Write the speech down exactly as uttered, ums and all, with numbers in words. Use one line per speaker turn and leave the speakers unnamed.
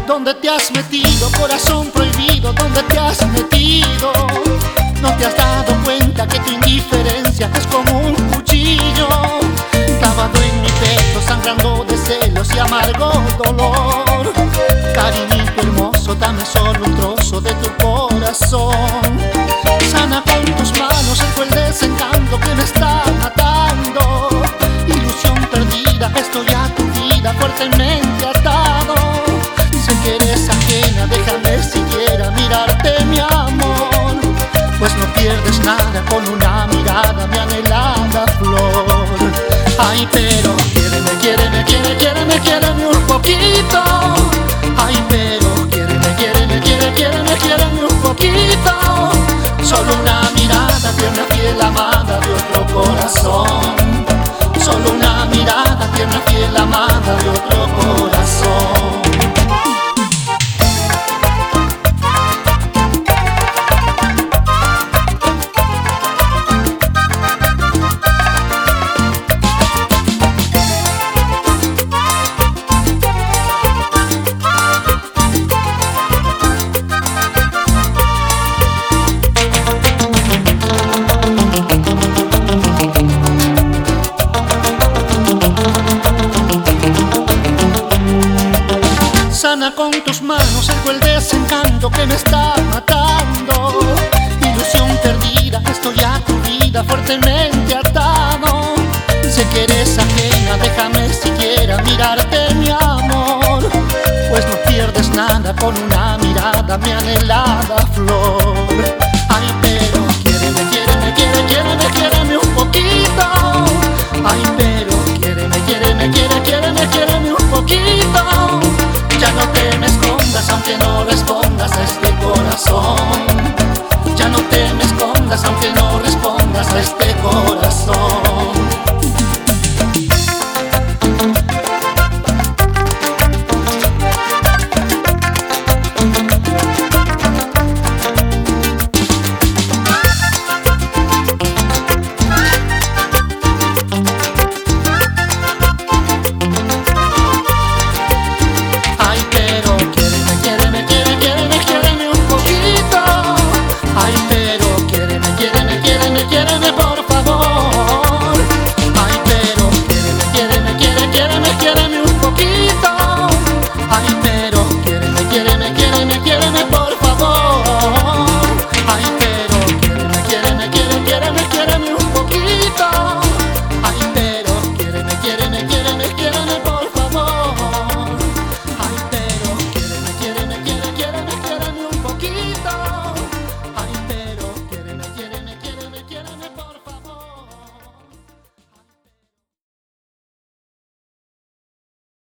¿Dónde te has metido, corazón prohibido? ¿Dónde te has metido? No te has dado cuenta que tu indiferencia es como un cuchillo clavado en mi pecho, sangrando de celos y amargo dolor. Cariñito hermoso, dame solo un trozo de tu corazón. Sana con tus manos el cruel desencanto que me está matando. Ilusión perdida, estoy a tu vida fuertemente atado. Sé que eres ajena, déjame siquiera mirarte, mi amor, pues no pierdes nada con una mirada, mi anhelada flor. Ay, pero quiéreme, quiéreme, quiéreme, quiéreme, quiéreme un poquito. Ay, pero quiéreme, quiéreme, quiéreme, quiéreme, quiéreme un poquito. Solo una mirada, tierna, fiel, amada de otro corazón. Solo una mirada, tierna, fiel, amada de otro corazón. Sana con tus manos el cruel desencanto que me está matando. Ilusión perdida, estoy a tu vida fuertemente atado. Sé que eres ajena, déjame siquiera mirarte, mi amor, pues no pierdes nada con una mirada, mi anhelada flor. Ay, pero quiéreme, quiéreme, quiéreme, quiéreme, quiéreme un poquito. Ay, pero quiéreme, quiéreme, quiéreme, quiéreme, quiéreme un poquito. Ya no te me escondas aunque no respondas a este corazón. Ya no te me escondas aunque no respondas a este corazón.